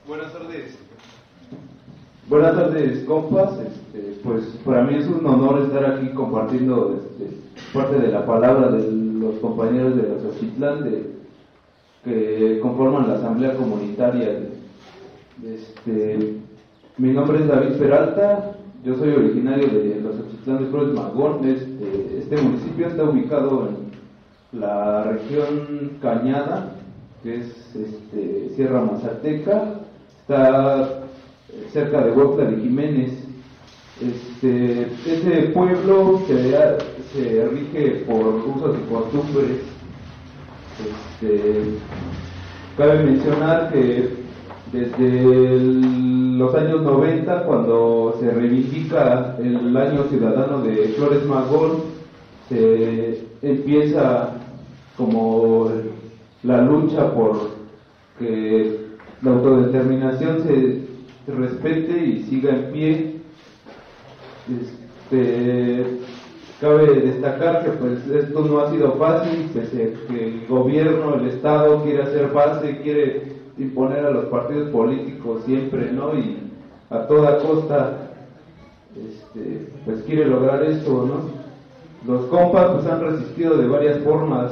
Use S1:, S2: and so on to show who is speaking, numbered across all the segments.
S1: Buenas tardes.
S2: Buenas tardes, compas. Pues para mí es un honor estar aquí compartiendo parte de la palabra de los compañeros de Xochitlán que conforman la asamblea comunitaria. Mi nombre es David Peralta, yo soy originario de los Xochitlán de Flores Magón. Este municipio está ubicado en la región Cañada, que es Sierra Mazateca, está cerca de Huautla de Jiménez. Ese pueblo se rige por usos y costumbres. Cabe mencionar que desde los años 90, cuando se reivindica el año ciudadano de Flores Magón, se empieza como la lucha por que la autodeterminación se respete y siga en pie. Cabe destacar que pues esto no ha sido fácil, pese a que el gobierno, el Estado quiere hacer base, quiere imponer a los partidos políticos siempre, ¿no? Y a toda costa pues quiere lograr esto, ¿no? Los compas pues han resistido de varias formas.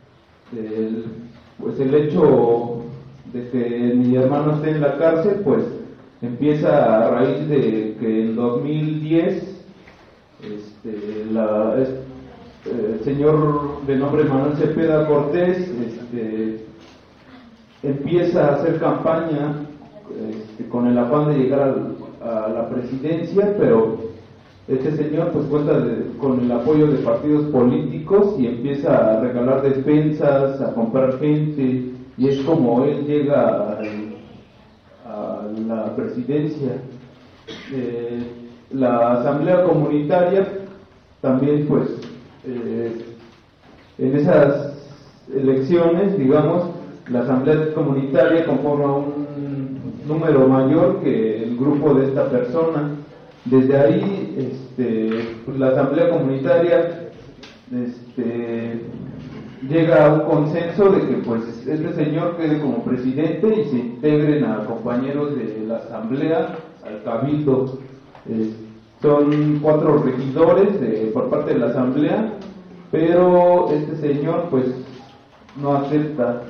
S2: Pues el hecho de que mi hermano esté en la cárcel pues empieza a raíz de que en 2010 el señor de nombre Manuel Cepeda Cortés empieza a hacer campaña con el afán de llegar a la presidencia, pero este señor pues cuenta con el apoyo de partidos políticos y empieza a regalar despensas, a comprar gente, y es como él llega a la presidencia. La asamblea comunitaria también pues en esas elecciones, digamos, la asamblea comunitaria conforma un número mayor que el grupo de esta persona. Desde ahí pues la asamblea comunitaria llega a un consenso de que pues este señor quede como presidente y se integren a compañeros de la asamblea al cabildo. Son 4 regidores por parte de la asamblea, pero este señor pues no acepta.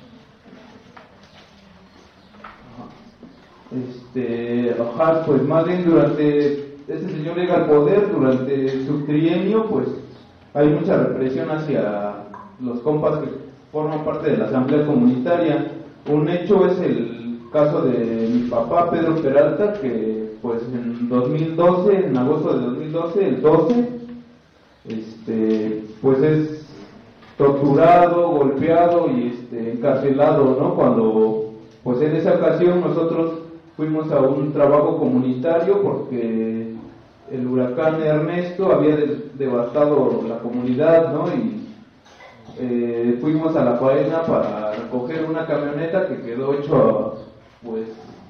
S2: Pues más bien este señor llega al poder, durante su trienio pues hay mucha represión hacia los compas que forman parte de la asamblea comunitaria. Un hecho es el caso de mi papá Pedro Peralta, que pues en 2012, en agosto de 2012, el 12, pues es torturado, golpeado y encarcelado, ¿no? Cuando pues en esa ocasión nosotros fuimos a un trabajo comunitario porque el huracán Ernesto había devastado la comunidad, ¿no? Y fuimos a la faena para recoger una camioneta que quedó hecho, pues,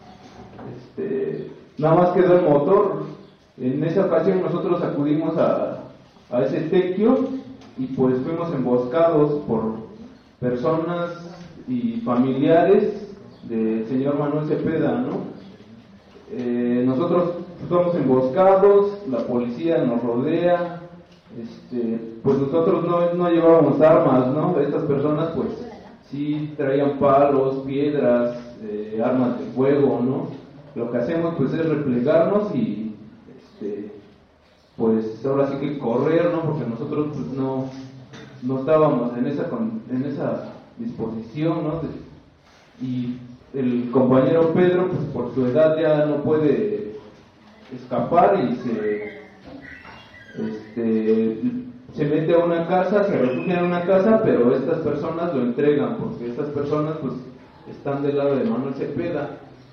S2: nada más quedó el motor. En esa ocasión nosotros acudimos a ese tequio y pues fuimos emboscados por personas y familiares del señor Manuel Cepeda, ¿no? Nosotros somos emboscados, la policía nos rodea, pues nosotros no llevábamos armas, ¿no? Estas personas pues sí traían palos, piedras, armas de fuego, ¿no? Lo que hacemos pues es replegarnos y pues ahora sí que correr, ¿no? Porque nosotros pues no estábamos en esa disposición, ¿no? Y el compañero Pedro pues por su edad ya no puede escapar y se mete a una casa, se refugia en una casa, pero estas personas lo entregan porque estas personas pues están del lado de Manuel Cepeda.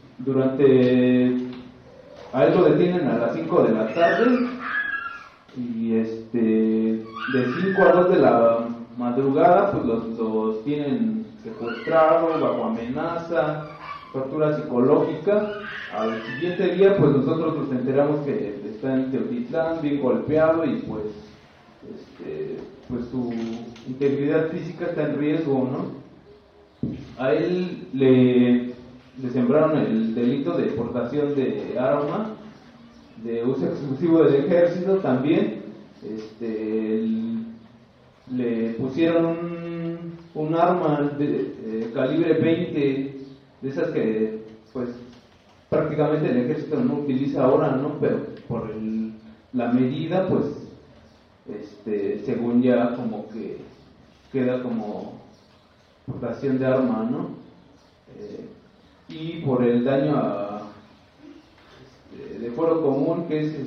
S2: A él lo detienen a las 5 de la tarde y de 5 a 2 de la madrugada pues los tienen secuestrados, bajo amenaza, tortura psicológica. Al siguiente día pues nosotros nos enteramos que está en Teotitlán bien golpeado y pues su integridad física está en riesgo, ¿no? A él le sembraron sembraron el delito de portación de arma de uso exclusivo del ejército también. Le pusieron un arma de calibre 20, de esas que pues prácticamente el ejército no utiliza ahora, ¿no? Pero por la medida, pues según ya como que queda como portación de arma, ¿no? Y por el daño de fuero común, que es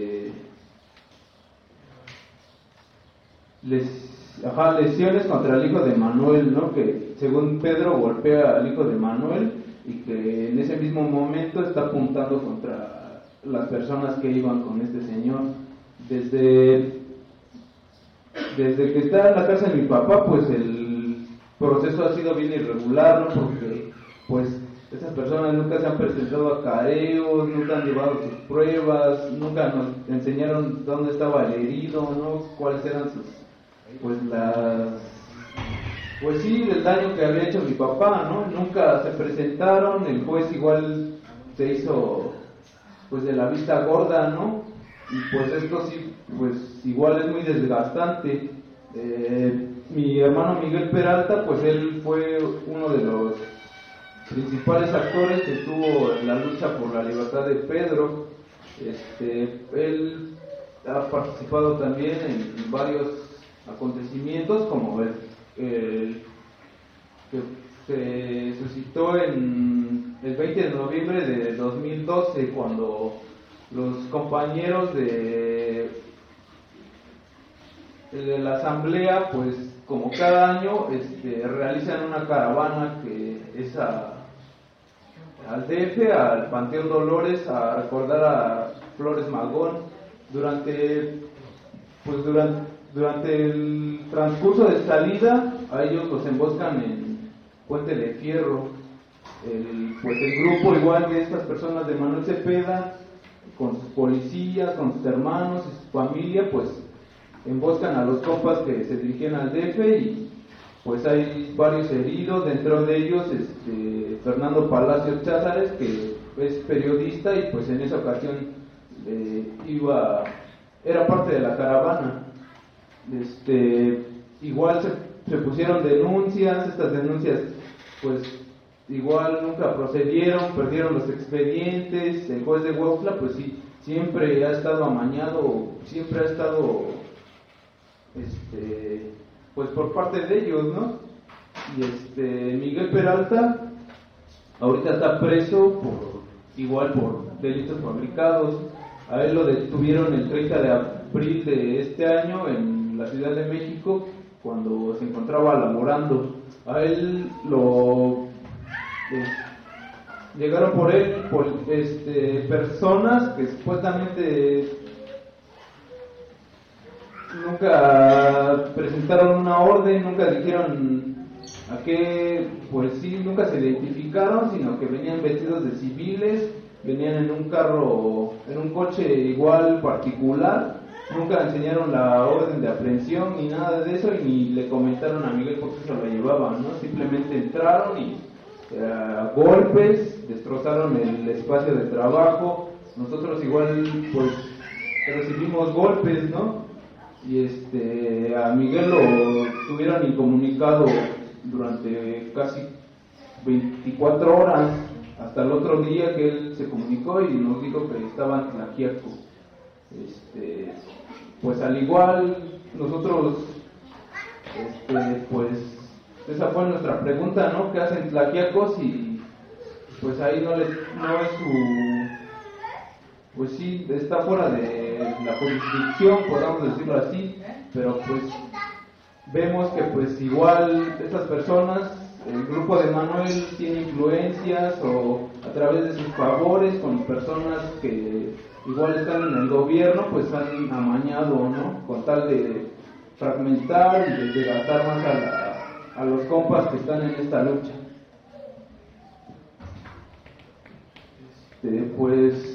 S2: lesiones contra el hijo de Manuel, ¿no? Que según Pedro golpea al hijo de Manuel y que en ese mismo momento está apuntando contra las personas que iban con este señor. Desde que está en la casa de mi papá, pues el proceso ha sido bien irregular, ¿no? Porque pues esas personas nunca se han presentado a careos, nunca han llevado sus pruebas, nunca nos enseñaron dónde estaba el herido, ¿no? Cuáles eran sus, pues sí, el daño que había hecho mi papá, ¿no? Nunca se presentaron, el juez igual se hizo pues de la vista gorda, ¿no? Y pues esto sí, pues igual es muy desgastante. Mi hermano Miguel Peralta, pues él fue uno de los principales actores que estuvo en la lucha por la libertad de Pedro. Él ha participado también en varios acontecimientos, como el que se suscitó en el 20 de noviembre de 2012, cuando los compañeros de la asamblea, pues como cada año, realizan una caravana que es al DF, al Panteón Dolores, a recordar a Flores Magón. Durante el transcurso de salida, a ellos los emboscan en Puente de Fierro. El grupo igual de estas personas de Manuel Cepeda, con sus policías, con sus hermanos y su familia, pues emboscan a los compas que se dirigían al DF y pues hay varios heridos, dentro de ellos Fernando Palacios Cházares, que es periodista y pues en esa ocasión era parte de la caravana. Igual se pusieron denuncias, estas denuncias pues igual nunca procedieron, perdieron los expedientes. El juez de Huautla pues sí, siempre ha estado amañado, siempre ha estado pues por parte de ellos, ¿no? Y Miguel Peralta ahorita está preso por delitos fabricados. A él lo detuvieron el 30 de abril de este año en la Ciudad de México, cuando se encontraba laborando. A él llegaron por él personas que supuestamente nunca presentaron una orden, nunca dijeron a qué, pues sí, nunca se identificaron, sino que venían vestidos de civiles, venían en un carro, en un coche igual particular, nunca enseñaron la orden de aprehensión ni nada de eso, y ni le comentaron a Miguel por qué se lo llevaban, ¿no? Simplemente entraron y golpes, destrozaron el espacio de trabajo. Nosotros igual pues recibimos golpes, ¿no? Y a Miguel lo tuvieron incomunicado durante casi 24 horas, hasta el otro día que él se comunicó y nos dijo que estaba en Tlaxiaco. Pues al igual nosotros pues esa fue nuestra pregunta, ¿no? ¿Qué hacen tlaxiacos? Y pues ahí no es su, pues sí, está fuera de la jurisdicción, podamos decirlo así, pero pues vemos que pues igual estas personas, el grupo de Manuel tiene influencias o a través de sus favores con personas que igual están en el gobierno, pues han amañado, ¿no? Con tal de fragmentar y de desgastar más a los compas que están en esta lucha. Pues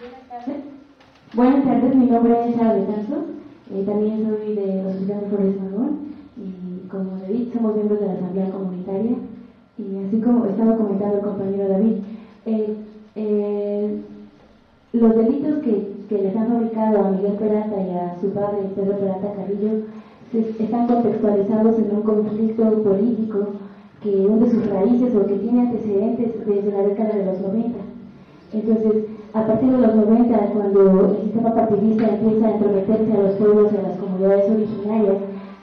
S1: Buenas tardes, mi nombre es Sara Betanzos, también soy de los Hospitales Flores Magón y como David somos miembros de la Asamblea Comunitaria y así como estaba comentando el compañero David, los delitos que les han fabricado a Miguel Peralta y a su padre Pedro Peralta Carrillo están contextualizados en un conflicto político que hunde sus raíces o que tiene antecedentes desde la década de los 90. Entonces, a partir de los 90, cuando el sistema partidista empieza a entrometerse a los pueblos y a las comunidades originarias,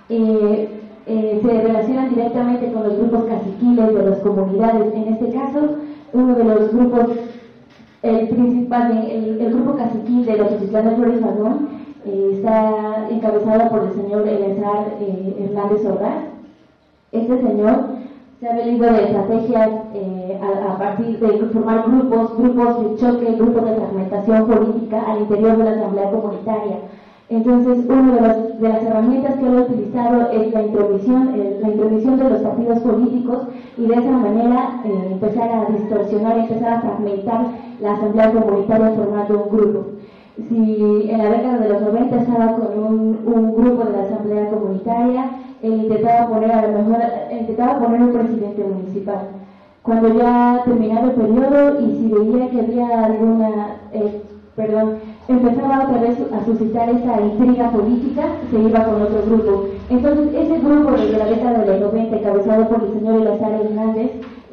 S1: se relacionan directamente con los grupos caciquiles de las comunidades. En este caso, uno de los grupos, el principal, el grupo caciquil de los Hospitales Flores Magón, está encabezado por el señor Eleazar Hernández Ordaz. Este señor se ha valido de estrategias a partir de formar grupos de choque, grupos de fragmentación política al interior de la Asamblea Comunitaria. Entonces, una de las herramientas que él ha utilizado es la intromisión de los partidos políticos y de esa manera empezar a distorsionar, empezar a fragmentar la Asamblea Comunitaria formando un grupo. Si en la década de los 90 estaba con un grupo de la Asamblea Comunitaria, él intentaba poner un presidente municipal. Cuando ya terminaba el periodo y si veía que había empezaba otra vez a suscitar esa intriga política, se iba con otro grupo. Entonces, ese grupo desde la década de los 90, encabezado por el señor Eleazar Hernández,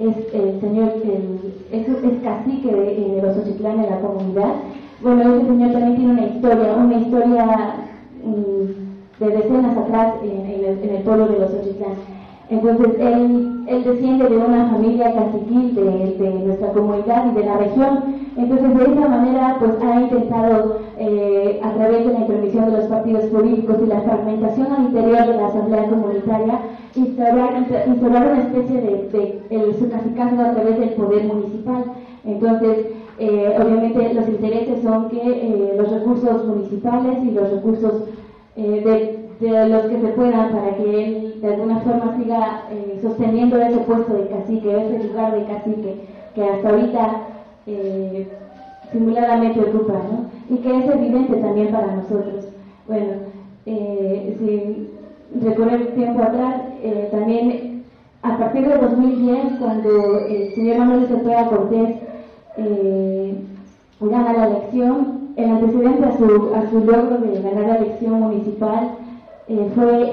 S1: es cacique de los Xochitlán en la comunidad. Bueno, ese señor también tiene una historia de decenas atrás en el pueblo de los Xochitlán. Entonces, él desciende de una familia caciquil de nuestra comunidad y de la región. Entonces, de esa manera, pues ha intentado, a través de la intromisión de los partidos políticos y la fragmentación al interior de la Asamblea Comunitaria, instaurar una especie de su cacicazgo a través del poder municipal. Entonces, obviamente, los intereses son que los recursos municipales y los recursos de los que se puedan para que él de alguna forma siga sosteniendo ese puesto de cacique, ese lugar de cacique que hasta ahorita simuladamente ocupa, ¿no? Y que es evidente también para nosotros. Bueno, si recorrer tiempo atrás, también a partir de 2010, cuando el señor Manuel Cepeda Cortés gana la elección, el antecedente a su logro de ganar la elección municipal fue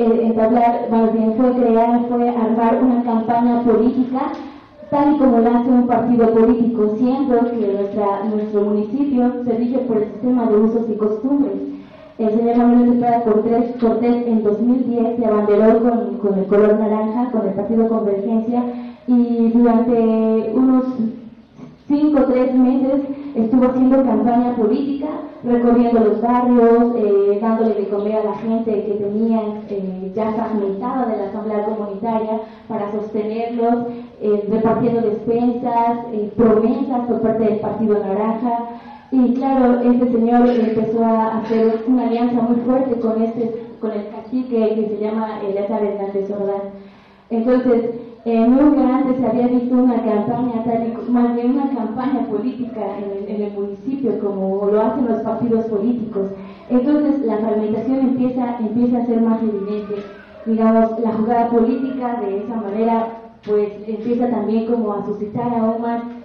S1: armar una campaña política tal y como lo hace un partido político, siendo que nuestro municipio se rige por el sistema de usos y costumbres. El señor Manuel Cepeda Cortés en 2010 se abanderó con el color naranja, con el partido Convergencia, y durante unos 5 o 3 meses estuvo haciendo campaña política, recorriendo los barrios, dándole de comer a la gente que tenía ya fragmentada de la Asamblea Comunitaria para sostenerlos, repartiendo despensas, promesas por parte del Partido Naranja. Y claro, este señor empezó a hacer una alianza muy fuerte con el cacique que se llama Eleazar Hernández Ordaz. Entonces, nunca antes se había visto una campaña, más bien una campaña política en el municipio, como lo hacen los partidos políticos. Entonces, la fragmentación empieza a ser más evidente. Digamos, la jugada política de esa manera, pues empieza también como a suscitar aún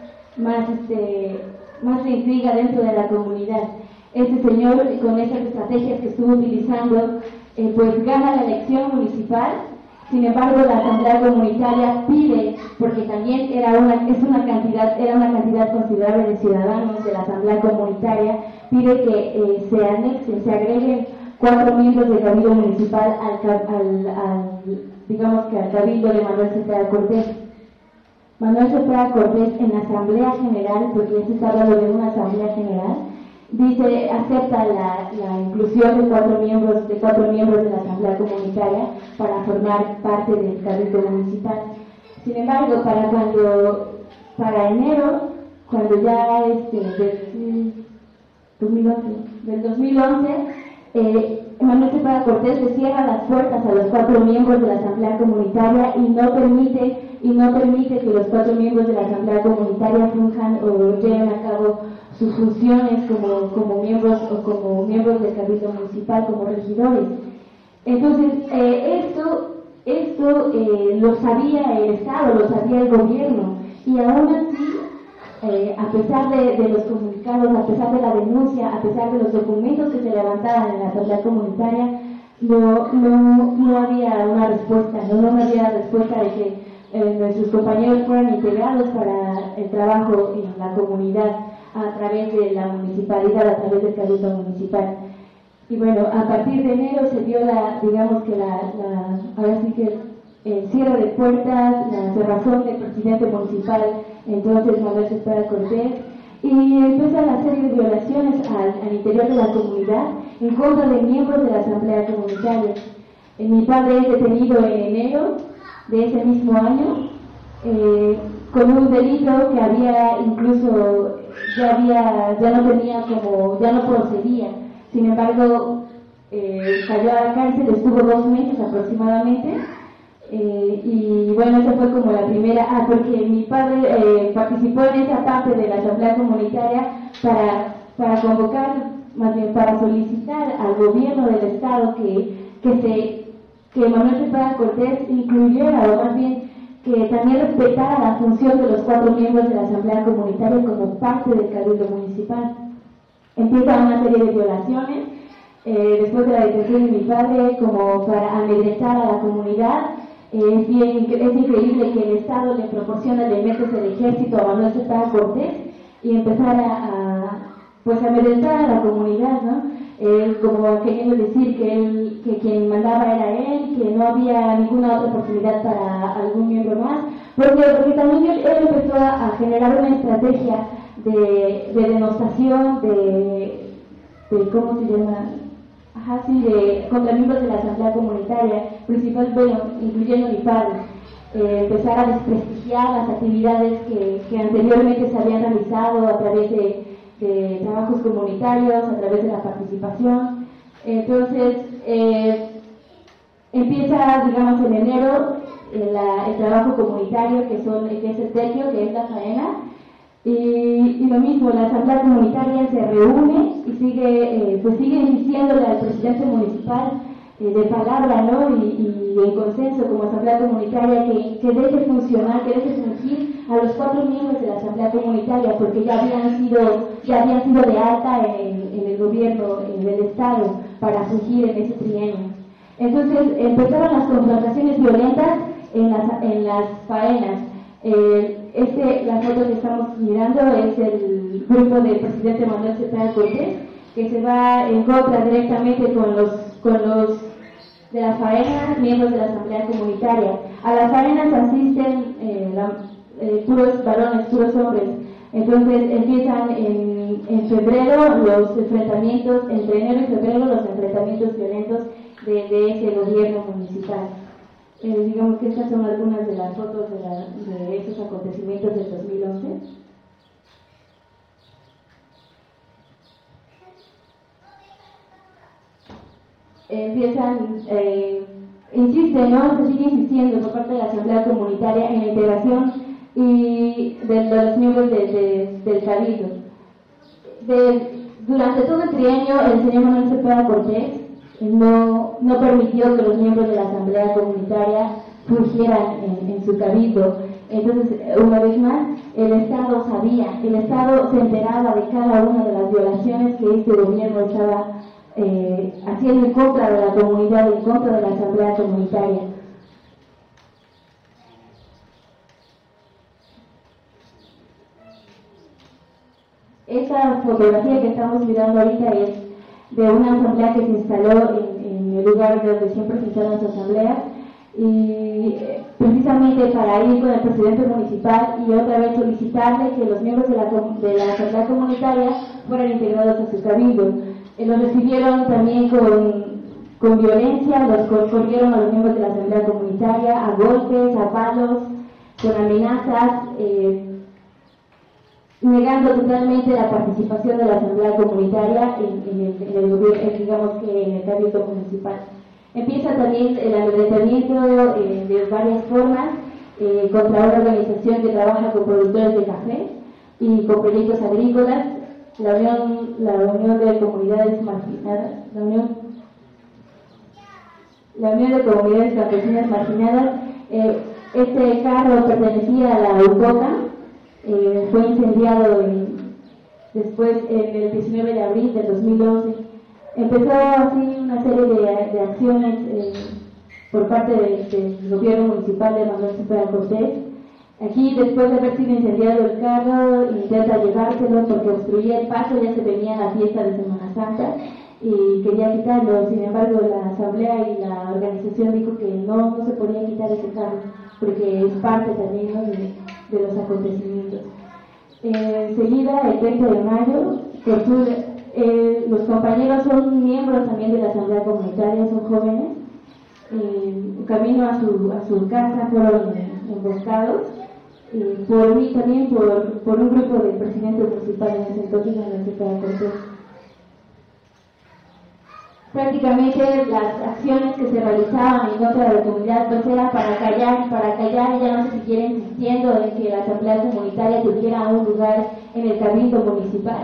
S1: más de intriga dentro de la comunidad. Este señor, con esas estrategias que estuvo utilizando, pues gana la elección municipal. Sin embargo, la Asamblea Comunitaria pide, porque también era una cantidad considerable de ciudadanos de la Asamblea Comunitaria, pide que se agreguen 4 miembros del Cabildo Municipal al Cabildo de Manuel Cepeda Cortés. Manuel Cepeda Cortés en la Asamblea General, porque ya se está hablando de una Asamblea General, acepta la inclusión de 4 miembros de la Asamblea Comunitaria para formar parte del Cabildo Municipal. Sin embargo, para enero, cuando ya del 2011, Manuel Cepeda Cortés le cierra las puertas a los 4 miembros de la Asamblea Comunitaria y no permite y no permite que los 4 miembros de la Asamblea Comunitaria funjan o lleven a cabo sus funciones como miembros o como miembros del Cabildo Municipal, como regidores. Entonces, esto lo sabía el Estado, lo sabía el gobierno, y aún así, a pesar de los comunicados, a pesar de la denuncia, a pesar de los documentos que se levantaban en la Asamblea Comunitaria, no había una respuesta, no había respuesta de que nuestros compañeros fueran integrados para el trabajo en la comunidad a través de la municipalidad, a través del Cabildo Municipal. Y bueno, a partir de enero se dio ahora sí que el cierre de puertas, la cerrazón del presidente municipal, entonces Manuel Cepeda Cortés, y empieza la serie de violaciones al interior de la comunidad en contra de miembros de la Asamblea Comunitaria. Mi padre es detenido en enero de ese mismo año con un delito que había incluso, ya no procedía. Sin embargo, cayó a la cárcel, estuvo 2 meses aproximadamente, y bueno, esa fue como la primera, porque mi padre participó en esa parte de la Asamblea Comunitaria para convocar, más bien para solicitar al gobierno del Estado que Manuel Cepeda Cortés incluyera, o más bien que también respetara la función de los 4 miembros de la Asamblea Comunitaria como parte del Cabildo Municipal. Empieza una serie de violaciones, después de la detención de mi padre, como para amedrentar a la comunidad. Es increíble que el Estado le proporciona elementos del ejército a Manuel Cepeda Cortés y empezar a amedrentar a la comunidad, ¿no? Como queriendo decir que quien mandaba era él, que no había ninguna otra oportunidad para algún miembro más, porque también él empezó a generar una estrategia de denostación, de ¿cómo se llama? Contra miembros de la Asamblea Comunitaria, incluyendo mi padre. Empezar a desprestigiar las actividades que anteriormente se habían realizado a través de trabajos comunitarios, a través de la participación. Entonces, empieza, digamos, en enero el trabajo comunitario, que es el tequio, que es la faena. Y lo mismo, la Asamblea Comunitaria se reúne y sigue diciéndole al presidente municipal de palabra, ¿no? Y en consenso como Asamblea Comunitaria que deje funcionar, que deje fungir a los 4 miembros de la Asamblea Comunitaria, porque ya habían sido de alta en el gobierno, en el Estado, para fungir en ese trienio. Entonces empezaron las confrontaciones violentas en las faenas. La foto que estamos mirando es el grupo del presidente Manuel Cepeda Cortés, que se va en contra directamente con los de la faena, miembros de la Asamblea Comunitaria. A las faenas asisten puros varones, puros hombres. Entonces empiezan en febrero los enfrentamientos, entre enero y febrero los enfrentamientos violentos de ese gobierno municipal. Digamos que estas son algunas de las fotos de esos acontecimientos del 2011. Insisten, ¿no? Se sigue insistiendo por parte de la Asamblea Comunitaria en la integración y de los miembros del Cabildo. Durante todo el trienio, el señor Manuel Cepeda Cortés no permitió que los miembros de la Asamblea Comunitaria fungieran en su cabildo. Entonces, una vez más, el Estado se enteraba de cada una de las violaciones que este gobierno estaba haciendo en contra de la comunidad, en contra de la Asamblea Comunitaria. Esta fotografía que estamos mirando ahorita es de una asamblea que se instaló en el lugar donde siempre se instalan las asambleas, y precisamente para ir con el presidente municipal y otra vez solicitarle que los miembros de la asamblea comunitaria fueran integrados a su cabildo. Los recibieron también con violencia, los corrieron a los miembros de la asamblea comunitaria a golpes, a palos, con amenazas, negando totalmente la participación de la asamblea comunitaria en el gobierno, digamos que en el cabildo municipal. Empieza también el amedrentamiento de varias formas. contra una organización que trabaja con productores de café y con proyectos agrícolas, la Unión de Comunidades Marginadas, la Unión de Comunidades Campesinas Marginadas. Este carro pertenecía a la UCOCA, fue incendiado después en el 19 de abril del 2011. Empezó así una serie de acciones por parte del gobierno municipal de Manuel Cepeda Cortés. Aquí, después de haber sido incendiado el carro, intenta llevárselo porque obstruía el paso, ya se venía la fiesta de Semana Santa y quería quitarlo. Sin embargo, la asamblea y la organización dijo que no se podía quitar ese carro porque es parte también, ¿no?, de los acontecimientos. Enseguida, el 20 de mayo, los compañeros son miembros también de la asamblea comunitaria, son jóvenes. Camino a su casa fueron emboscados por mí, también por un grupo de presidentes municipales en ese entonces, en la Cepeda Cortés. Prácticamente las acciones que se realizaban en contra de la comunidad pues era para callar, y ya no se siguiera insistiendo en que la asamblea comunitaria tuviera un lugar en el cabildo municipal.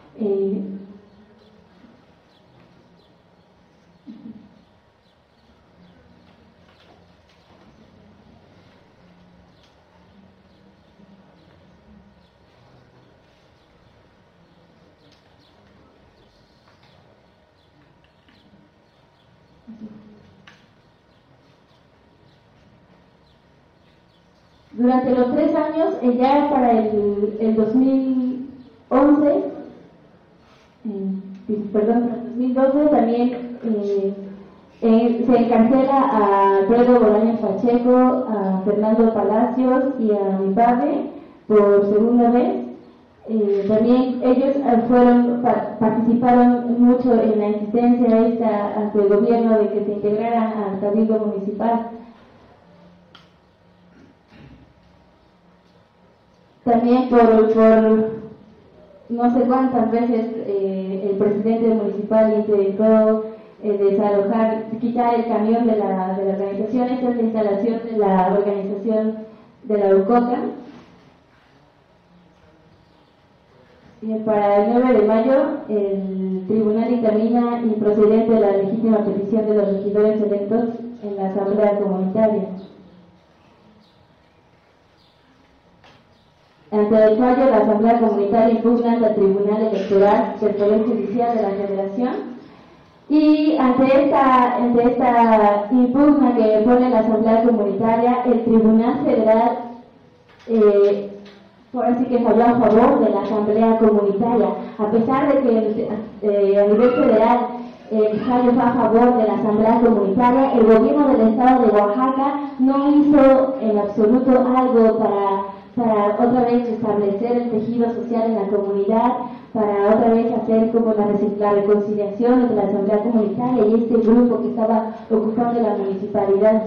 S1: Durante los 3 años, ya para el 2011, para el 2012 también se encarcela a Alfredo Bolaños Pacheco, a Fernando Palacios y a mi padre por segunda vez. También ellos participaron mucho en la insistencia esta ante el gobierno de que se integraran al cabildo municipal. También por no sé cuántas veces el presidente municipal intentó quitar el camión de la organización. Esta es la instalación de la organización de la UCOCA. Y para el 9 de mayo, el tribunal dictamina improcedente la legítima petición de los regidores electos en la asamblea comunitaria. Ante el fallo, la asamblea comunitaria impugna ante el tribunal electoral del Poder Judicial de la Federación. Y ante esta impugna que pone la asamblea comunitaria, el tribunal federal por así que falló a favor de la asamblea comunitaria, a pesar de que a nivel federal el fallo fue a favor de la asamblea comunitaria. El gobierno del estado de Oaxaca no hizo en absoluto algo para otra vez establecer el tejido social en la comunidad, para otra vez hacer como la reconciliación entre la asamblea comunitaria y este grupo que estaba ocupando la municipalidad.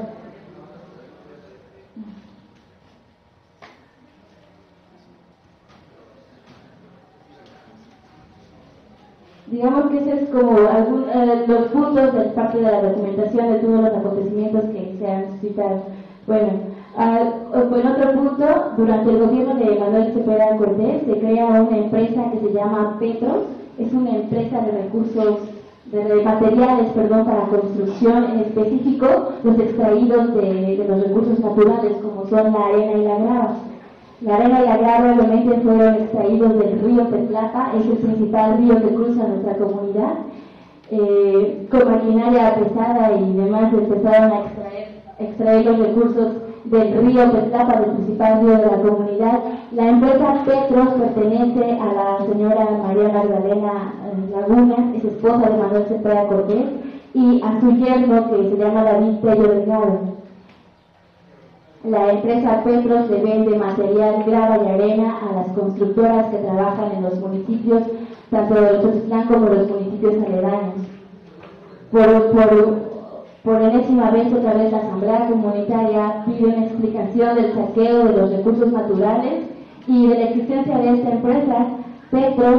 S1: Digamos que ese es como los puntos de parte de la documentación de todos los acontecimientos que se han citado. Bueno, en otro punto, durante el gobierno de Manuel Cepeda Cortés se crea una empresa que se llama Petros. Es una empresa de recursos, de materiales, para construcción, en específico los extraídos de los recursos naturales como son la arena y la grava. La arena y la grava obviamente fueron extraídos del río Petlapa, es el principal río que cruza nuestra comunidad. Con maquinaria pesada y demás empezaron a extraer los recursos del río Petlapa, del principal río de la comunidad. La empresa Petros pertenece a la señora María Magdalena Laguna, es esposa de Manuel Cepeda Cortés, y a su yerno que se llama David Tello Delgado. La empresa Petros le vende material, grava y arena a las constructoras que trabajan en los municipios, tanto de Xochitlán como los municipios aledaños. Por enésima vez, otra vez, la asamblea comunitaria pide una explicación del saqueo de los recursos naturales y de la existencia de esta empresa, Petreos,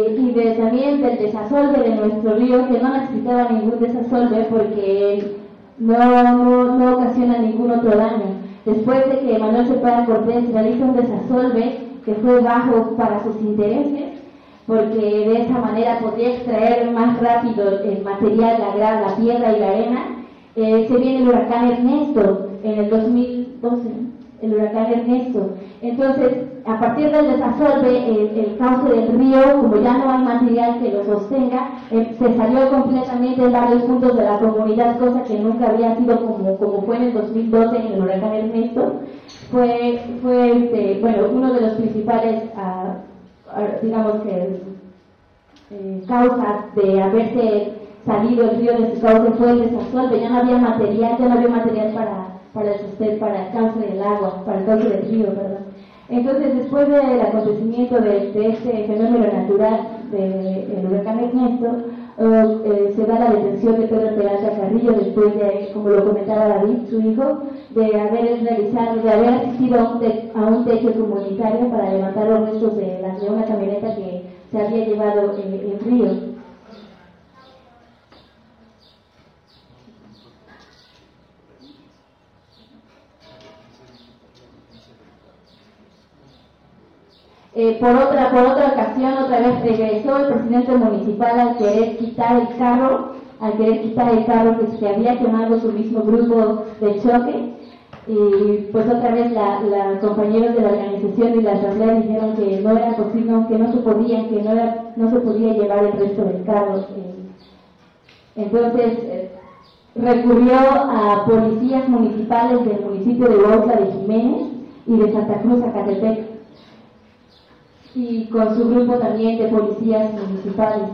S1: también del desasolve de nuestro río, que no necesitaba ningún desasolve porque no ocasiona ningún otro daño. Después de que Manuel Cepeda Cortés realiza un desasolve que fue bajo para sus intereses, porque de esa manera podía extraer más rápido el material, la grava, la piedra y la arena, se viene el huracán Ernesto en el 2012, el huracán Ernesto. Entonces, a partir del desasolve, el cauce del río, como ya no hay material que lo sostenga, se salió completamente en varios puntos de la comunidad, cosa que nunca había sido como fue en el 2012 en el huracán Ernesto. Fue uno de los principales, digamos que, causas de haberse salido el río de su cauce fue el desasolve. Ya no había material para el cauce del agua, para el cauce del río, perdón. Entonces, después del acontecimiento de este fenómeno natural del huracán Ernesto, se da la detención de Pedro Peralta Carrillo después de, como lo comentaba David, su hijo, de haber asistido a un techo comunitario para levantar los restos de una camioneta que se había llevado el río. Por otra ocasión, otra vez regresó el presidente municipal al querer quitar el carro que se había quemado su mismo grupo de choque, y pues otra vez los compañeros de la organización y la asamblea dijeron que no era posible, que no se podía llevar el resto del carro. Entonces recurrió a policías municipales del municipio de Huautla de Jiménez y de Santa Cruz, Zacatepec, y con su grupo también de policías municipales.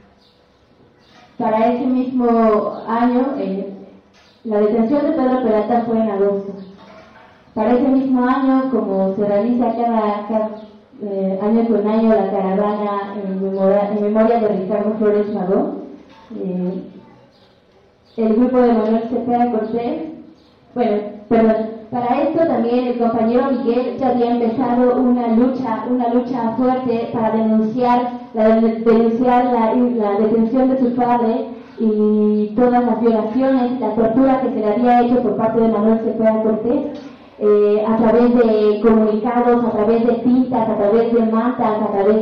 S1: Para ese mismo año, la detención de Pedro Peralta fue en agosto. Para ese mismo año, como se realiza cada año con año la caravana en memoria de Ricardo Flores Magón, el grupo de Manuel Cepeda Cortés, para esto también el compañero Miguel ya había empezado una lucha fuerte para denunciar la detención de su padre y todas las violaciones, la tortura que se le había hecho por parte de Manuel Cepeda Cortés, a través de comunicados, a través de pintas, a través de mantas, a través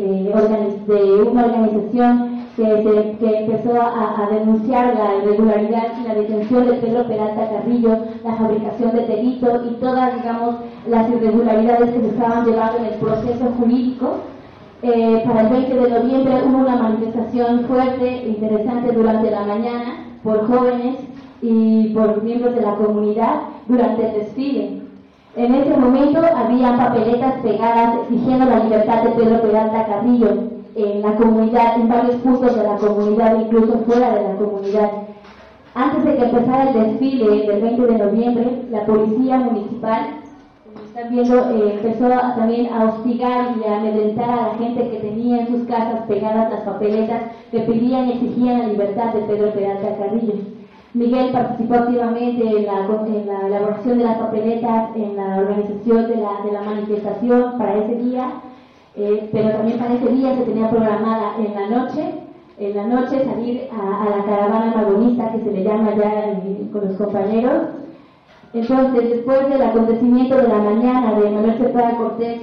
S1: de una organización que empezó a denunciar la irregularidad y la detención de Pedro Peralta Carrillo, la fabricación de delito y todas, digamos, las irregularidades que se estaban llevando en el proceso jurídico. Para el 20 de noviembre hubo una manifestación fuerte e interesante durante la mañana por jóvenes y por miembros de la comunidad durante el desfile. En ese momento había papeletas pegadas exigiendo la libertad de Pedro Peralta Carrillo en la comunidad, en varios puntos de la comunidad, incluso fuera de la comunidad. Antes de que empezara el desfile del 20 de noviembre, la policía municipal, como están viendo, empezó también a hostigar y a amedrentar a la gente que tenía en sus casas pegadas las papeletas que pedían y exigían la libertad de Pedro Peralta Carrillo. Miguel participó activamente en la elaboración de las papeletas, en la organización de la manifestación para ese día, pero también para ese día se tenía programada en la noche salir a la caravana magonista, que se le llama ya con los compañeros. Entonces, después del acontecimiento de la mañana de Manuel Cepeda Cortés,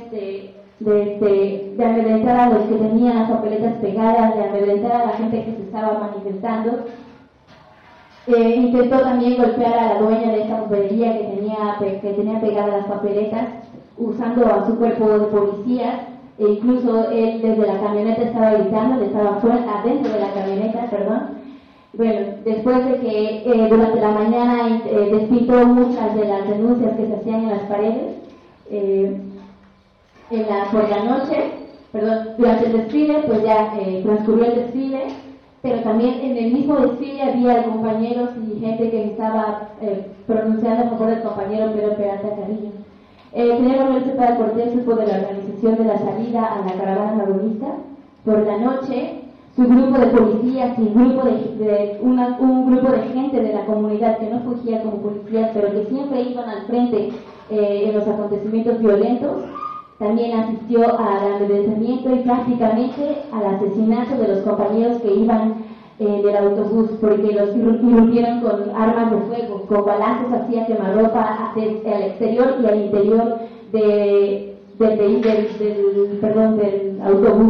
S1: de amedrentar a los que tenían las papeletas pegadas, de amedrentar a la gente que se estaba manifestando, intentó también golpear a la dueña de esta papelería que tenía pegadas las papeletas, usando a su cuerpo de policías, e incluso él desde la camioneta estaba gritando, estaba adentro de la camioneta, perdón. Bueno, después de que durante la mañana despintó muchas de las denuncias que se hacían en las paredes, por la noche, durante el desfile, pues ya transcurrió el desfile, pero también en el mismo desfile había compañeros y gente que estaba pronunciando a favor del compañero Pedro Peralta Carrillo. El señor Manuel Cepeda Cortés supo de la organización de la salida a la caravana magonista. Por la noche, su grupo de policías y un grupo de gente de la comunidad que no fugía como policías, pero que siempre iban al frente en los acontecimientos violentos, también asistió al amedrentamiento y prácticamente al asesinato de los compañeros que iban del autobús, porque los irrumpieron con armas de fuego, con balazos hacia quemarropa al exterior y al interior del autobús.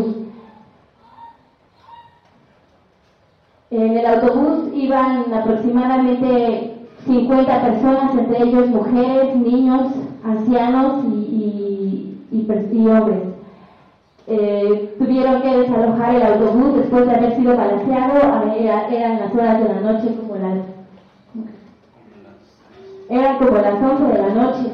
S1: En el autobús iban aproximadamente 50 personas, entre ellos mujeres, niños, ancianos y hombres. Tuvieron que desalojar el autobús después de haber sido balaceado. Eran las horas de la noche, eran como las 11 de la noche.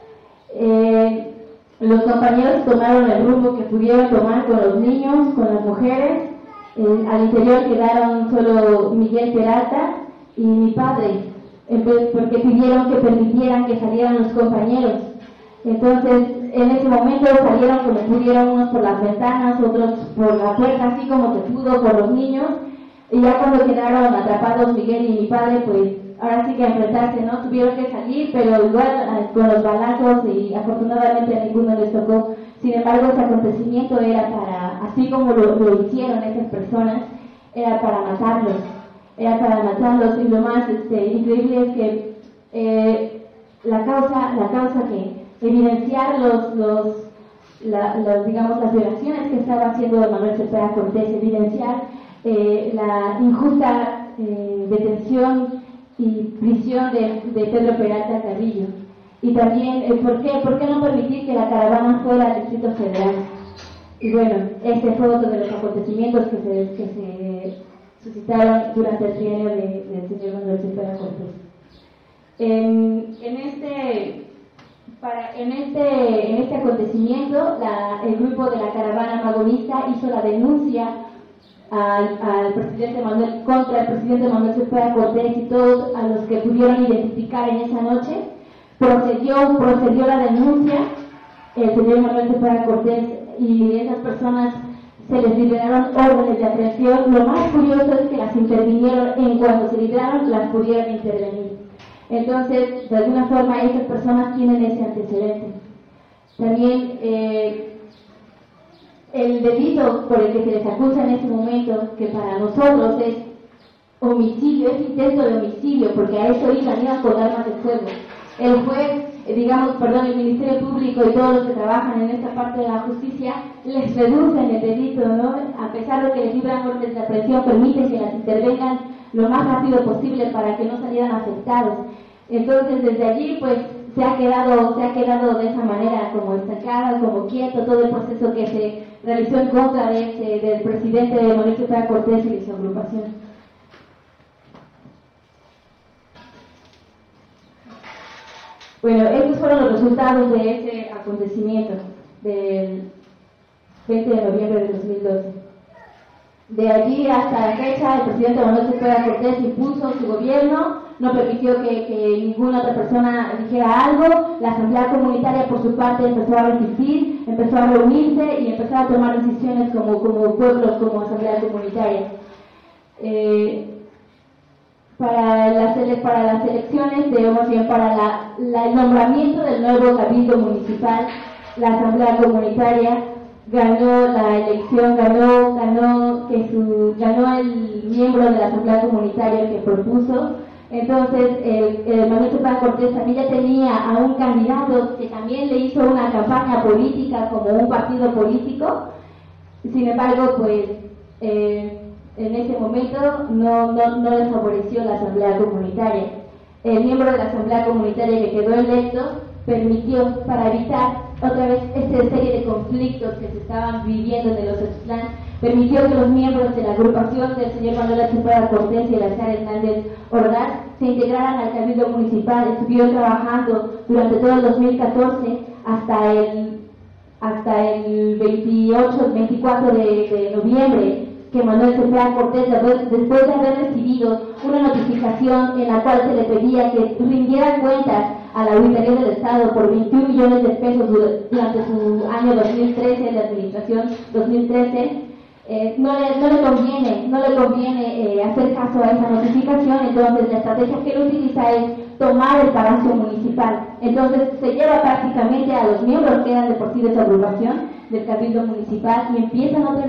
S1: Los compañeros tomaron el rumbo que pudieron tomar con los niños, con las mujeres. Al interior quedaron solo Miguel Peralta y mi padre, porque pidieron que permitieran que salieran los compañeros. Entonces, en ese momento salieron como pudieron, unos por las ventanas, otros por la puerta, así como se pudo por los niños. Y ya cuando quedaron atrapados Miguel y mi padre, pues ahora sí que a enfrentarse, ¿no? Tuvieron que salir, pero igual con los balazos, y afortunadamente a ninguno les tocó. Sin embargo, ese acontecimiento era para, así como lo hicieron esas personas, era para matarlos. Y lo más increíble es que la causa que evidenciar digamos, las violaciones que estaba haciendo Manuel Cepeda Cortés, evidenciar la injusta detención y prisión de Pedro Peralta Carrillo. Y también, ¿por qué no permitir que la caravana fuera al Distrito Federal? Y bueno, este fue otro de los acontecimientos que se suscitaron durante el trienio del señor Manuel Cepeda Cortés. En este acontecimiento, el grupo de la caravana magonista hizo la denuncia al presidente Manuel, contra el presidente Manuel Cepeda Cortés y todos a los que pudieron identificar en esa noche. Procedió la denuncia, el señor Manuel Cepeda Cortés, y esas personas se les liberaron órdenes de aprehensión. Lo más curioso es que las intervinieron, en cuanto se liberaron, las pudieron intervenir. Entonces, de alguna forma, esas personas tienen ese antecedente. También el delito por el que se les acusa en ese momento, que para nosotros es homicidio, es intento de homicidio, porque a eso iban con armas de fuego. El juez, el Ministerio Público y todos los que trabajan en esta parte de la justicia les reducen el delito, ¿no? A pesar de que les libran órdenes de aprehensión, permiten que las intervengan lo más rápido posible para que no salieran afectados. Entonces, desde allí, pues, se ha quedado de esa manera, como estancado, como quieto, todo el proceso que se realizó en contra del presidente Manuel Cepeda Cortés y de su agrupación. Bueno, estos fueron los resultados de ese acontecimiento del 20 de noviembre de 2012. De allí hasta la fecha, el presidente Manuel Cepeda Cortés impuso su gobierno, no permitió que ninguna otra persona dijera algo. La Asamblea Comunitaria, por su parte, empezó a resistir, empezó a reunirse y empezó a tomar decisiones como pueblos, como Asamblea Comunitaria. Para las elecciones, para el nombramiento del nuevo cabildo municipal, la Asamblea Comunitaria ganó la elección, ganó el miembro de la Asamblea Comunitaria que propuso. Entonces, Manuel Cepeda Cortés también ya tenía a un candidato que también le hizo una campaña política como un partido político. Sin embargo, pues en ese momento no le favoreció la Asamblea Comunitaria. El miembro de la Asamblea Comunitaria que quedó electo permitió, para evitar otra vez esta serie de conflictos que se estaban viviendo en el Ozotlán, permitió que los miembros de la agrupación del señor Manuel Cepeda Cortés y el Eleazar Hernández Ordaz se integraran al Cabildo Municipal. Estuvieron trabajando durante todo el 2014 hasta el 24 de noviembre, que Manuel Cepeda Cortés, después de haber recibido una notificación en la cual se le pedía que rindiera cuentas a la Auditoría del Estado por 21 millones de pesos durante su año 2013, la administración 2013, no le conviene hacer caso a esa notificación. Entonces la estrategia que él utiliza es tomar el Palacio Municipal. Entonces se lleva prácticamente a los miembros que eran de por sí de su agrupación del Cabildo Municipal y empiezan otra vez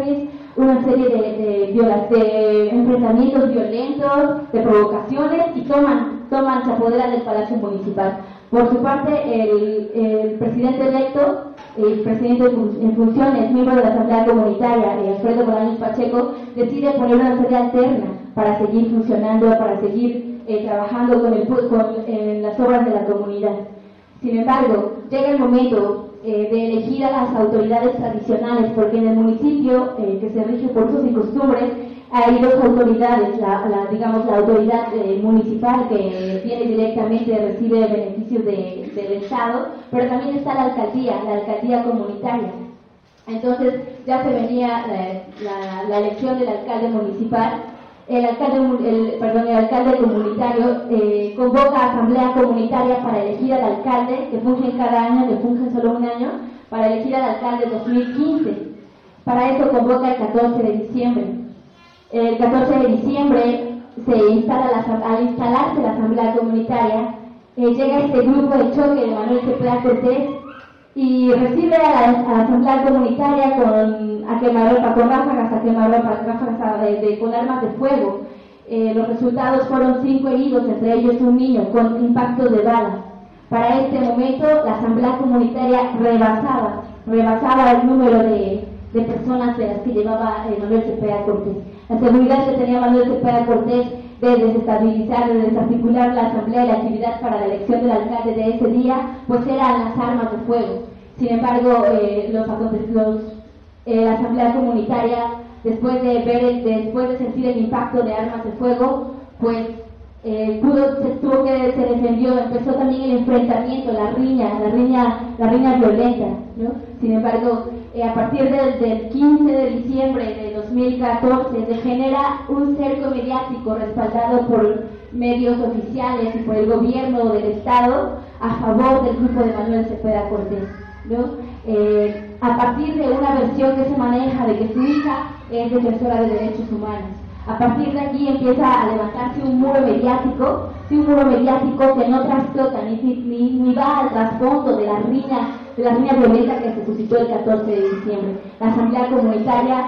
S1: una serie de enfrentamientos violentos, de provocaciones, y se apoderan del Palacio Municipal. Por su parte, el presidente electo, el presidente en funciones, miembro de la Asamblea Comunitaria, Alfredo Bolaños Pacheco, decide poner una sede alterna para seguir funcionando, para seguir trabajando con las obras de la comunidad. Sin embargo, llega el momento de elegir a las autoridades tradicionales, porque en el municipio, que se rige por usos y costumbres, hay dos autoridades, la autoridad municipal, que viene directamente, recibe beneficios del Estado, pero también está la alcaldía comunitaria. Entonces ya se venía la elección del alcalde municipal. El alcalde comunitario convoca a asamblea comunitaria para elegir al alcalde, que funge cada año, que funge solo un año, para elegir al alcalde 2015. Para eso convoca el 14 de diciembre. El 14 de diciembre al instalarse la asamblea comunitaria, llega este grupo de choque de Manuel Cepeda Cortés y recibe a la asamblea comunitaria con ráfagas con armas de fuego. Los resultados fueron 5 heridos, entre ellos un niño, con impactos de bala. Para este momento, la asamblea comunitaria rebasaba el número de personas de las que llevaba Manuel Cepeda Cortés. La seguridad que tenía Manuel Cepeda Cortés de desestabilizar, de desarticular la asamblea y la actividad para la elección del alcalde de ese día, pues eran las armas de fuego. Sin embargo, la asamblea comunitaria, después de sentir el impacto de armas de fuego, pues se defendió. Empezó también el enfrentamiento, la riña violenta, ¿no? Sin embargo, a partir del 15 de diciembre de 2014 se genera un cerco mediático respaldado por medios oficiales y por el gobierno del Estado a favor del grupo de Manuel Cepeda Cortés, ¿no? A partir de una versión que se maneja de que su hija es defensora de derechos humanos. A partir de aquí empieza a levantarse un muro mediático que no trastoca ni va al trasfondo de la riña violenta que se suscitó el 14 de diciembre. La asamblea comunitaria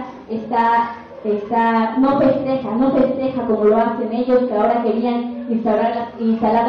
S1: no festeja como lo hacen ellos, que ahora querían instalar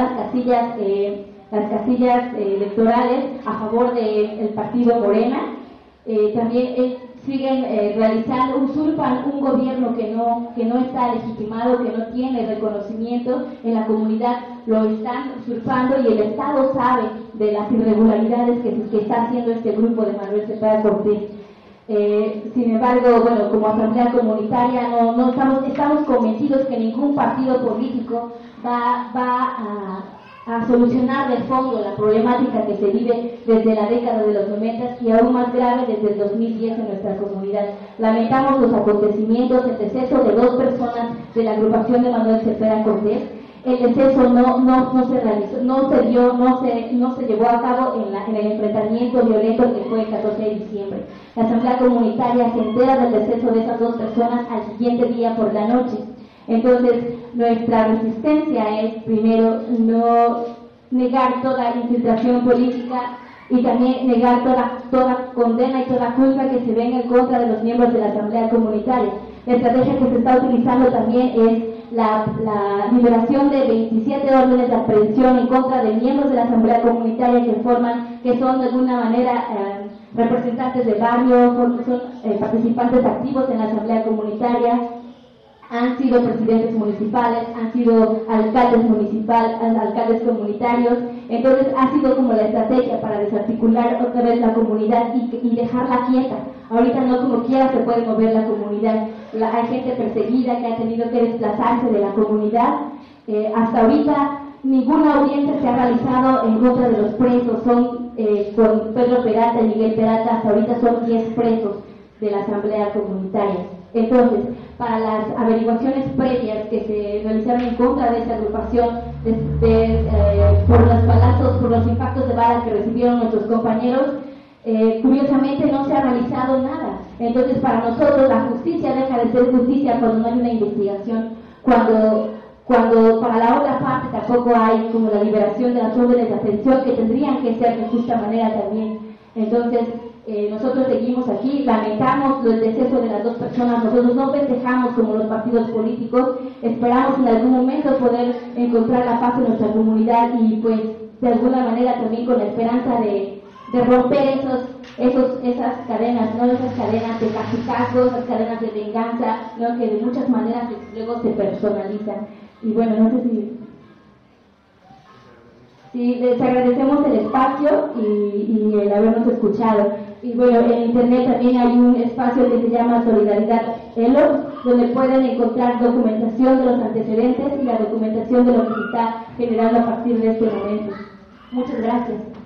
S1: las casillas electorales a favor del partido Morena. También siguen usurpan un gobierno que no está legitimado, que no tiene reconocimiento en la comunidad, lo están usurpando, y el Estado sabe de las irregularidades que está haciendo este grupo de Manuel Cepeda Cortés. Sin embargo, bueno, como asamblea comunitaria estamos convencidos que ningún partido político va a solucionar de fondo la problemática que se vive desde la década de los 90 y aún más grave desde el 2010 en nuestra comunidad. Lamentamos los acontecimientos, el deceso de 2 personas de la agrupación de Manuel Cepeda Cortés. El deceso no se realizó, no se llevó a cabo en el enfrentamiento violento que fue el 14 de diciembre. La asamblea comunitaria se entera del deceso de esas 2 personas al siguiente día por la noche. Entonces, nuestra resistencia es, primero, no negar toda infiltración política y también negar toda condena y toda culpa que se venga en contra de los miembros de la asamblea comunitaria. La estrategia que se está utilizando también es la liberación de 27 órdenes de aprehensión en contra de miembros de la asamblea comunitaria que son de alguna manera representantes de barrio, son participantes activos en la asamblea comunitaria, han sido presidentes municipales, han sido alcaldes municipales, alcaldes comunitarios. Entonces ha sido como la estrategia para desarticular otra vez la comunidad y dejarla quieta. Ahorita no como quiera se puede mover la comunidad. Hay gente perseguida que ha tenido que desplazarse de la comunidad. Hasta ahorita ninguna audiencia se ha realizado en contra de los presos. Con Pedro Peralta y Miguel Peralta, hasta ahorita son 10 presos de la asamblea comunitaria. Entonces, para las averiguaciones previas que se realizaron en contra de esta agrupación, por los balazos, por los impactos de bala que recibieron nuestros compañeros, curiosamente no se ha realizado nada. Entonces, para nosotros la justicia deja de ser justicia cuando no hay una investigación, cuando para la otra parte tampoco hay como la liberación de las órdenes de aprehensión que tendrían que ser de justa manera también. Entonces, nosotros seguimos aquí, lamentamos el deceso de las dos personas, nosotros no festejamos como los partidos políticos, esperamos en algún momento poder encontrar la paz en nuestra comunidad y pues de alguna manera también con la esperanza de romper esas cadenas, ¿no? Esas cadenas de cacicazgos, esas cadenas de venganza, ¿no? Que de muchas maneras luego se personalizan. Y bueno, no sé si les agradecemos el espacio y el habernos escuchado. Y bueno, en internet también hay un espacio que se llama Solidaridad ELO, donde pueden encontrar documentación de los antecedentes y la documentación de lo que se está generando a partir de este momento. Muchas gracias.